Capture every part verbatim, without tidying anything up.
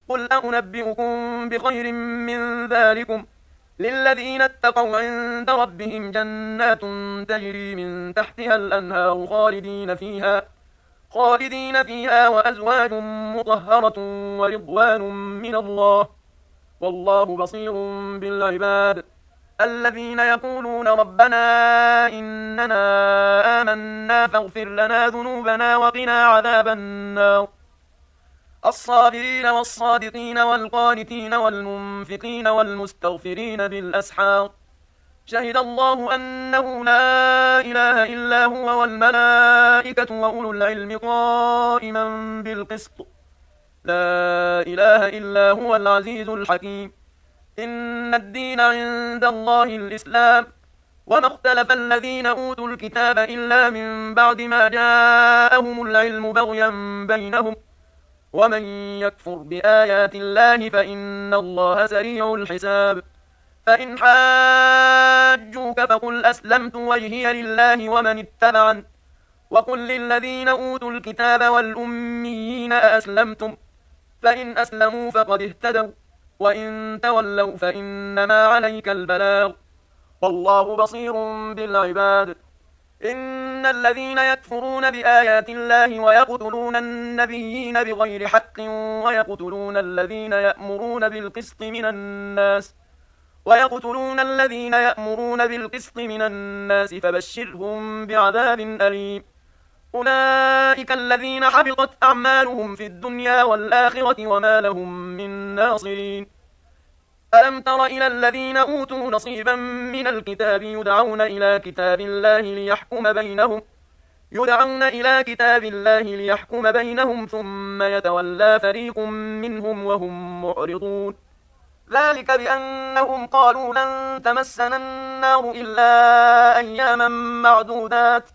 قل أنبئكم بخير من ذلكم للذين اتقوا عند ربهم جنات تجري من تحتها الأنهار خالدين فيها خالدين فيها وأزواج مطهرة ورضوان من الله والله بصير بالعباد الذين يقولون ربنا إننا آمنا فاغفر لنا ذنوبنا وقنا عذاب النار الصابرين والصادقين والقانتين والمنفقين والمستغفرين بالأسحار شهد الله أنه لا إله إلا هو والملائكة وأولو العلم قائما بالقسط لا إله إلا هو العزيز الحكيم إن الدين عند الله الإسلام وما اختلف الذين أوتوا الكتاب إلا من بعد ما جاءهم العلم بغيا بينهم ومن يكفر بآيات الله فإن الله سريع الحساب فإن حاجوك فقل أسلمت وجهي لله ومن اتبعن وقل للذين أوتوا الكتاب والأميين أأسلمتم فإن أسلموا فقد اهتدوا وإن تولوا فإنما عليك البلاغ والله بصير بالعباد إن الذين يكفرون بآيات الله ويقتلون النبيين بغير حق ويقتلون الذين يأمرون بالقسط من الناس ويقتلون الذين يأمرون بالقسط من الناس فبشرهم بعذاب أليم أولئك الذين حبطت أعمالهم في الدنيا والآخرة وما لهم من ناصرين ألم تر إلى الذين أوتوا نصيبا من الكتاب يدعون إلى كتاب الله ليحكم بينهم يدعون إلى كتاب الله ليحكم بينهم ثم يتولى فريق منهم وهم معرضون ذلك بأنهم قالوا لن تمسنا النار إلا أياما معدودات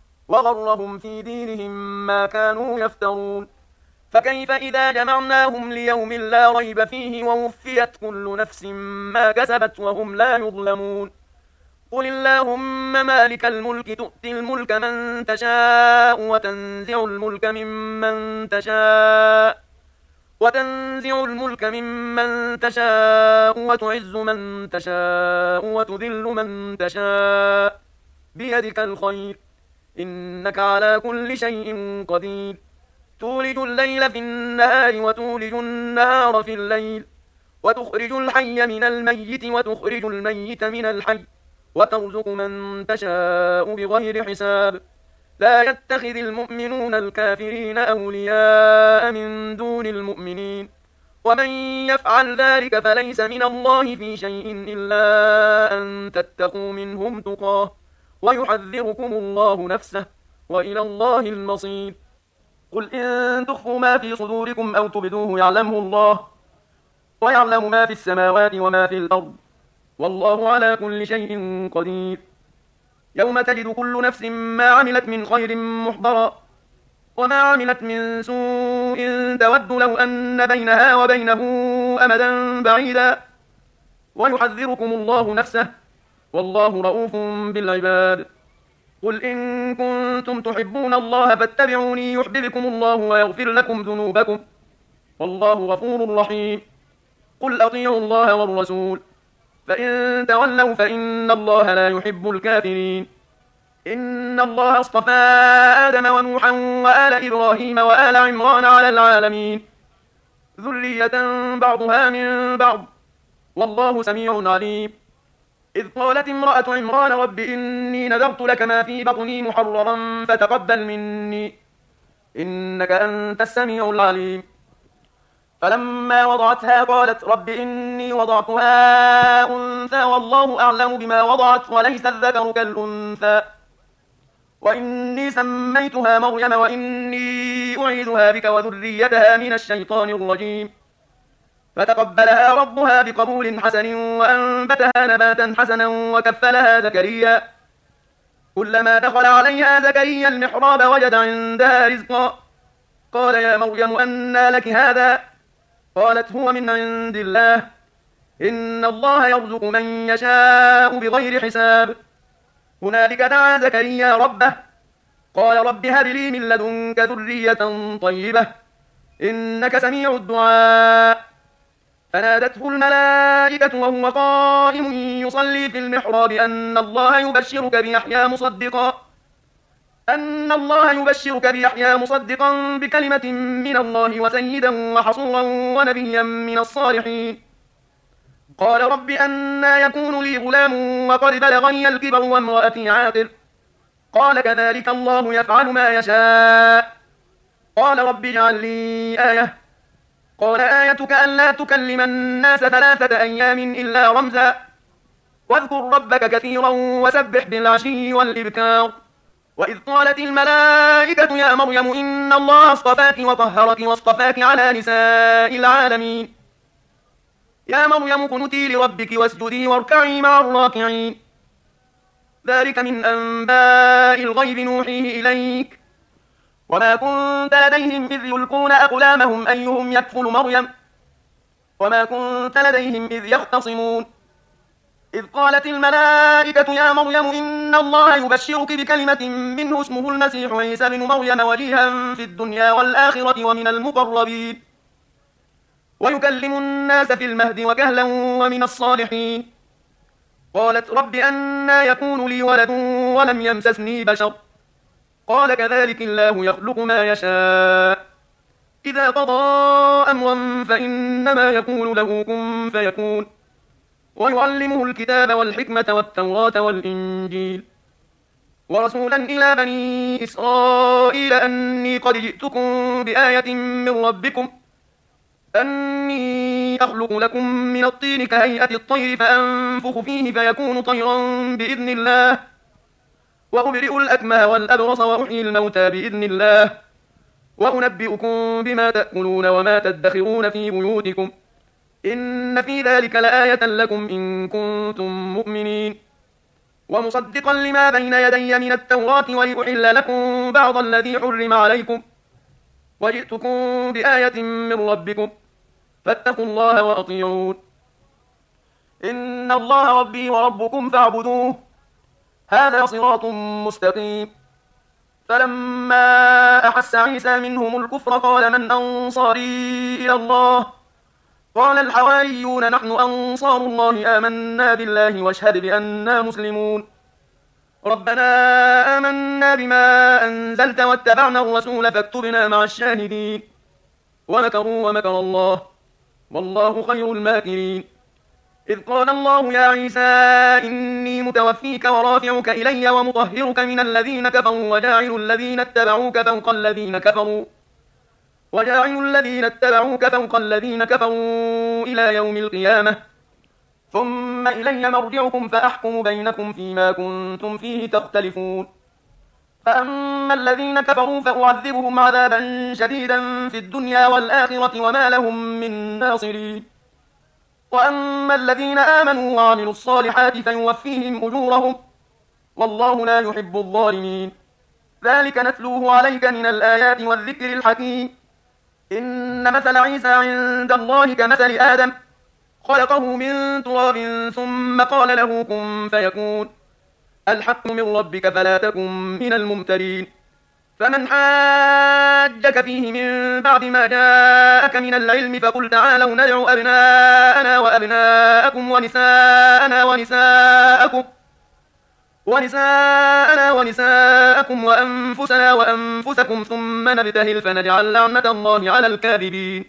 وغرهم في دينهم ما كانوا يفترون فكيف إذا جمعناهم ليوم لا ريب فيه ووفيت كل نفس ما كسبت وهم لا يظلمون قل اللهم مالك الملك تؤتي الملك من تشاء وتنزع الملك ممن تشاء وتنزع الملك ممن تشاء وتعز من تشاء وتذل من تشاء بيدك الخير إنك على كل شيء قدير تولج الليل في النهار وتولج النهار في الليل وتخرج الحي من الميت وتخرج الميت من الحي وترزق من تشاء بغير حساب لا يتخذ المؤمنون الكافرين أولياء من دون المؤمنين ومن يفعل ذلك فليس من الله في شيء إلا أن تتقوا منهم تقاه ويحذركم الله نفسه وإلى الله المصير قل إن تخفوا ما في صدوركم أو تبدوه يعلمه الله ويعلم ما في السماوات وما في الأرض والله على كل شيء قدير يوم تجد كل نفس ما عملت من خير محضرا وما عملت من سوء تود لو أن بينها وبينه أمدا بعيدا ويحذركم الله نفسه والله رؤوف بالعباد قل إن كنتم تحبون الله فاتبعوني يحببكم الله ويغفر لكم ذنوبكم والله غفور رحيم قل أطيعوا الله والرسول فإن تولوا فإن الله لا يحب الكافرين إن الله اصطفى آدم ونوحا وآل إبراهيم وآل عمران على العالمين ذرية بعضها من بعض والله سميع عليم إذ قالت امرأة عمران رب إني نذرت لك ما في بطني محررا فتقبل مني إنك أنت السميع العليم فلما وضعتها قالت رب إني وضعتها أنثى والله أعلم بما وضعت وليس الذكر كالأنثى وإني سميتها مريم وإني أعيذها بك وذريتها من الشيطان الرجيم فتقبلها ربها بقبول حسن وأنبتها نباتا حسنا وكفلها زكريا كلما دخل عليها زكريا المحراب وجد عندها رزقا قال يا مريم أنى لك هذا قالت هو من عند الله إن الله يرزق من يشاء بغير حساب هنالك دعا زكريا ربه قال رب هب لي من لدنك ذرية طيبة إنك سميع الدعاء. فنادته الملائكة وهو قائم يصلي في المحراب أن الله يبشرك بيحيى مصدقا أن الله يبشرك بيحيى مصدقا بكلمة من الله وسيدا وحصورا ونبيا من الصالحين. قال رب أنى يكون لي غلام وقد بلغني الكبر وامرأتي عاقر. قال كذلك الله يفعل ما يشاء. قال رب اجعل لي آية. قال آيتك ألا تكلم الناس ثلاثة أيام إلا رمزا واذكر ربك كثيرا وسبح بالعشي والإبكار. وإذ قالت الملائكة يا مريم إن الله اصطفاك وطهرك واصطفاك على نساء العالمين. يا مريم اقنتي لربك واسجدي واركعي مع الراكعين. ذلك من أنباء الغيب نوحيه إليك وما كنت لديهم إذ يلقون أقلامهم أيهم يكفل مريم وما كنت لديهم إذ يختصمون. إذ قالت الملائكة يا مريم إن الله يبشرك بكلمة منه اسمه المسيح عيسى بن مريم وجيها في الدنيا والآخرة ومن المقربين ويكلم الناس في المهد وكهلا ومن الصالحين. قالت رب أنى يكون لي ولد ولم يمسسني بشر. قال كذلك الله يخلق ما يشاء إذا قضى أمرا فإنما يقول له كن فيكون. ويعلمه الكتاب والحكمة والتوراة والإنجيل ورسولا إلى بني إسرائيل أني قد جئتكم بآية من ربكم أني أخلق لكم من الطين كهيئة الطير فأنفخ فيه فيكون طيرا بإذن الله وأبرئ الأكمه والأبرص وأحيي الموتى بإذن الله وأنبئكم بما تأكلون وما تدخرون في بيوتكم إن في ذلك لآية لكم إن كنتم مؤمنين. ومصدقا لما بين يدي من التوراة ولأحل لكم بعض الذي حرم عليكم وجئتكم بآية من ربكم فاتقوا الله وأطيعون. إن الله ربي وربكم فاعبدوه هذا صراط مستقيم. فلما أحس عيسى منهم الكفر قال من أنصاري إلى الله قال الحواريون نحن أنصار الله آمنا بالله واشهد بأننا مسلمون. ربنا آمنا بما أنزلت واتبعنا الرسول فاكتبنا مع الشاهدين. ومكروا ومكر الله والله خير الماكرين. إذ قال الله يا عيسى إني متوفيك ورافعك إلي ومطهرك من الذين كفروا وجاعل الذين اتبعوك فوق الذين كفروا وجاعل الذين اتبعوك فوق الذين كفروا إلى يوم القيامة ثم إلي مرجعكم فأحكم بينكم فيما كنتم فيه تختلفون. فأما الذين كفروا فأعذبهم عذابا شديدا في الدنيا والآخرة وما لهم من ناصرين. وأما الذين آمنوا وعملوا الصالحات فيوفيهم أجورهم والله لا يحب الظالمين. ذلك نتلوه عليك من الآيات والذكر الحكيم. إن مثل عيسى عند الله كمثل آدم خلقه من تراب ثم قال له كن فيكون. الحق من ربك فلا تكن من الممترين. فمن حاجك فيه من بعد ما جاءك من العلم فقل تعالوا ندع أبناءنا وأبناءكم ونساءنا ونساءكم ونساءنا ونساءكم وأنفسنا وأنفسكم ثم نبتهل فنجعل لعنة الله على الكاذبين.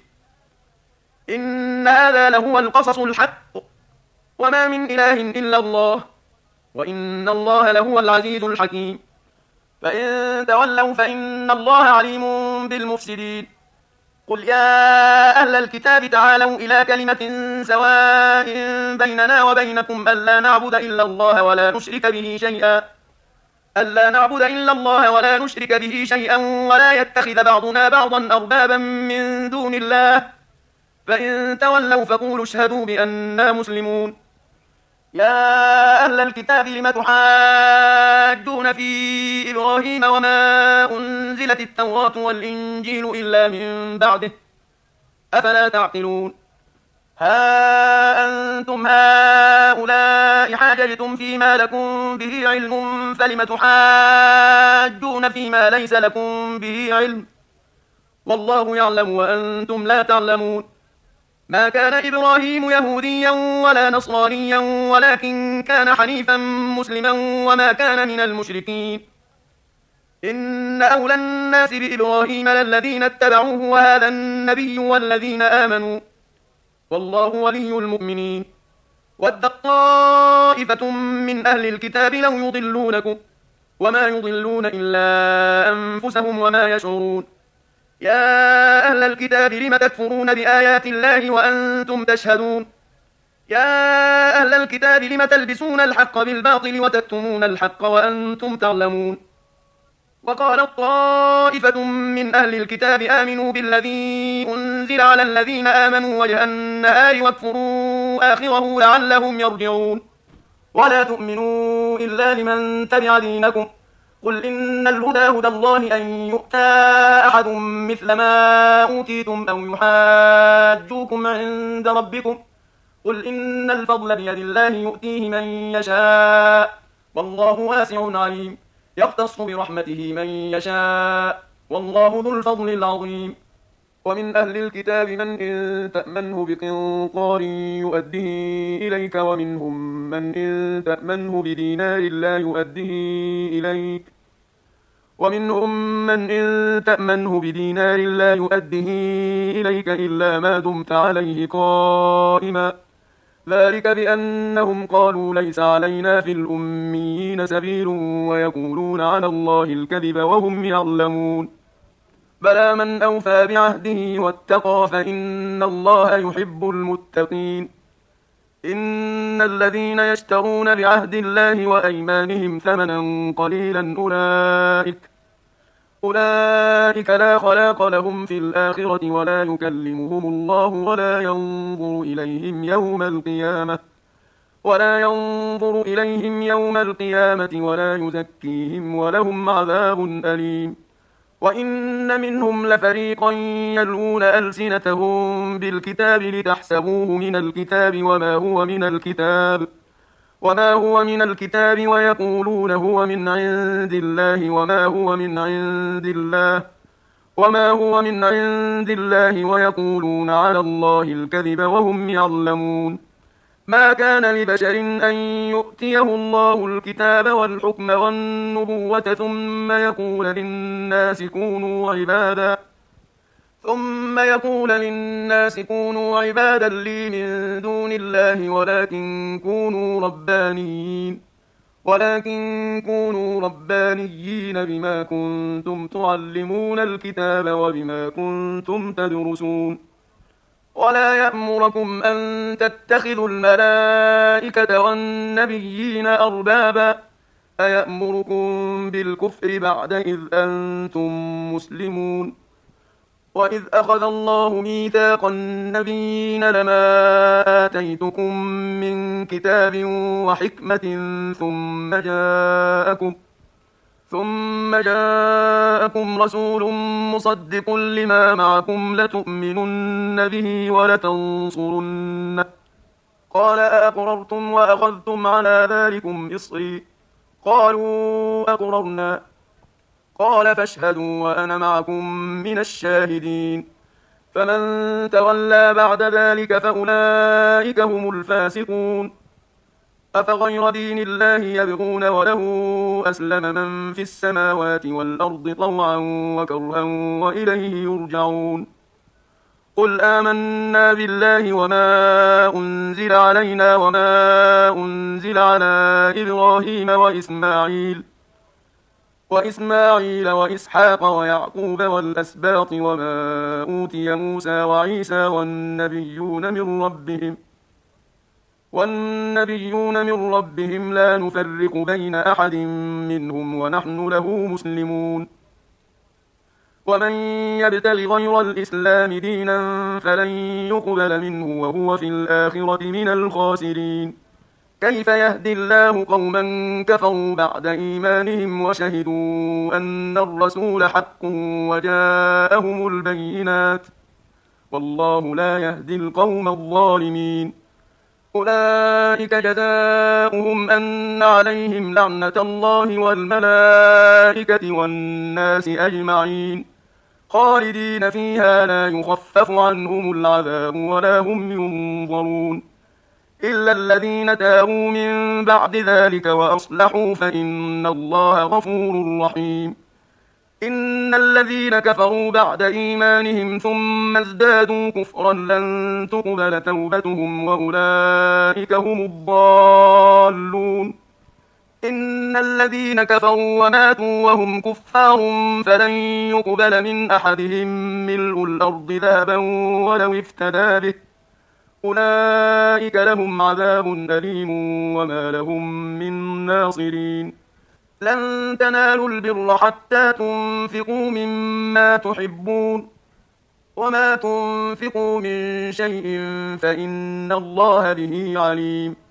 إن هذا لهو القصص الحق وما من إله إلا الله وإن الله لهو العزيز الحكيم. فإن تولوا فإن الله عليم بالمفسدين. قل يا أهل الكتاب تعالوا إلى كلمة سواء بيننا وبينكم ألا نعبد إلا الله ولا نشرك به شيئا ألا نعبد إلا الله ولا نشرك به شيئا ولا يتخذ بعضنا بعضا أربابا من دون الله فإن تولوا فقولوا اشهدوا بأننا مسلمون. يا أهل الكتاب لم تحاجون في إبراهيم وما أنزلت التوراة والإنجيل إلا من بعده أفلا تعقلون. ها أنتم هؤلاء حاججتم فيما لكم به علم فلم تحاجون فيما ليس لكم به علم والله يعلم وأنتم لا تعلمون. ما كان إبراهيم يهوديا ولا نصرانيا ولكن كان حنيفا مسلما وما كان من المشركين. إن أولى الناس بإبراهيم للذين اتبعوه وهذا النبي والذين آمنوا والله ولي المؤمنين. ودت طائفة من أهل الكتاب لو يضلونكم وما يضلون إلا أنفسهم وما يشعرون. يا أهل الكتاب لم تكفرون بآيات الله وأنتم تشهدون. يا أهل الكتاب لم تلبسون الحق بالباطل وتكتمون الحق وأنتم تعلمون. وقالت طائفة من أهل الكتاب آمنوا بالذي أنزل على الذين آمنوا وجه النهار واكفروا آخره لعلهم يرجعون. ولا تؤمنوا إلا لمن تبع دينكم قل إن الهدى هدى الله أن يؤتى أحد مثل ما أوتيتم أو يحاجوكم عند ربكم قل إن الفضل بيد الله يؤتيه من يشاء والله واسع عليم يختص برحمته من يشاء والله ذو الفضل العظيم. ومن أهل الكتاب من إن تأمنه بقنطار يؤده إليك ومنهم من إن تأمنه بدينار لا يؤده إليك ومنهم من إن تأمنه بدينار لا يؤده إليك إلا ما دمت عليه قائما ذلك بأنهم قالوا ليس علينا في الأميين سبيل ويقولون على الله الكذب وهم يعلمون. بلى من أوفى بعهده واتقى فإن الله يحب المتقين. إن الذين يشترون بعهد الله وأيمانهم ثمنا قليلا أولئك أولئك لا خلاق لهم في الآخرة ولا يكلمهم الله ولا ينظر إليهم يوم القيامة ولا ينظر إليهم يوم القيامة ولا يزكيهم ولهم عذاب أليم. وإن منهم لفريقا يلوون ألسنتهم بالكتاب لتحسبوه من الكتاب وما هو من الكتاب وما هو من الكتاب ويقولون هو من عند الله وما هو من عند الله وما هو من عند الله ويقولون على الله الكذب وهم يعلمون. ما كان لبشر أن يؤتيه الله الكتاب والحكم والنبوة ثم يقول للناس كونوا عبادا ثم يقول للناس كونوا عبادا لي من دون الله ولكن كونوا ربانيين ولكن كونوا ربانيين بما كنتم تعلمون الكتاب وبما كنتم تدرسون. ولا يأمركم أن تتخذوا الملائكة والنبيين أربابا أيأمركم بالكفر بعد إذ أنتم مسلمون. وإذ أخذ الله ميثاق النبيين لما آتيتكم من كتاب وحكمة ثم جاءكم ثم جاءكم رسول مصدق لما معكم لتؤمنن به ولتنصرنه قال أأقررتم وأخذتم على ذلكم إصري قالوا أقررنا قال فاشهدوا وأنا معكم من الشاهدين. فمن تولى بعد ذلك فأولئك هم الفاسقون. أفغير دين الله يبغون وله أسلم من في السماوات والأرض طوعا وكرها وإليه يرجعون. قل آمنا بالله وما أنزل علينا وما أنزل على إبراهيم وإسماعيل وإسماعيل وإسحاق ويعقوب والأسباط وما أوتي موسى وعيسى والنبيون من ربهم والنبيون من ربهم لا نفرق بين أحد منهم ونحن له مسلمون. ومن يبتغ غير الإسلام دينا فلن يقبل منه وهو في الآخرة من الخاسرين. كيف يهدي الله قوما كفروا بعد إيمانهم وشهدوا أن الرسول حق وجاءهم البينات والله لا يهدي القوم الظالمين. أولئك جزاؤهم أن عليهم لعنة الله والملائكة والناس أجمعين خالدين فيها لا يخفف عنهم العذاب ولا هم ينظرون إلا الذين تابوا من بعد ذلك وأصلحوا فإن الله غفور رحيم إن الذين كفروا بعد إيمانهم ثم ازدادوا كفرا لن تقبل توبتهم وأولئك هم الضالون إن الذين كفروا وماتوا وهم كفار فلن يقبل من أحدهم ملء الأرض ذهبا ولو افتدى به أولئك لهم عذاب أليم وما لهم من ناصرين لن تنالوا البر حتى تنفقوا مما تحبون وما تنفقوا من شيء فإن الله به عليم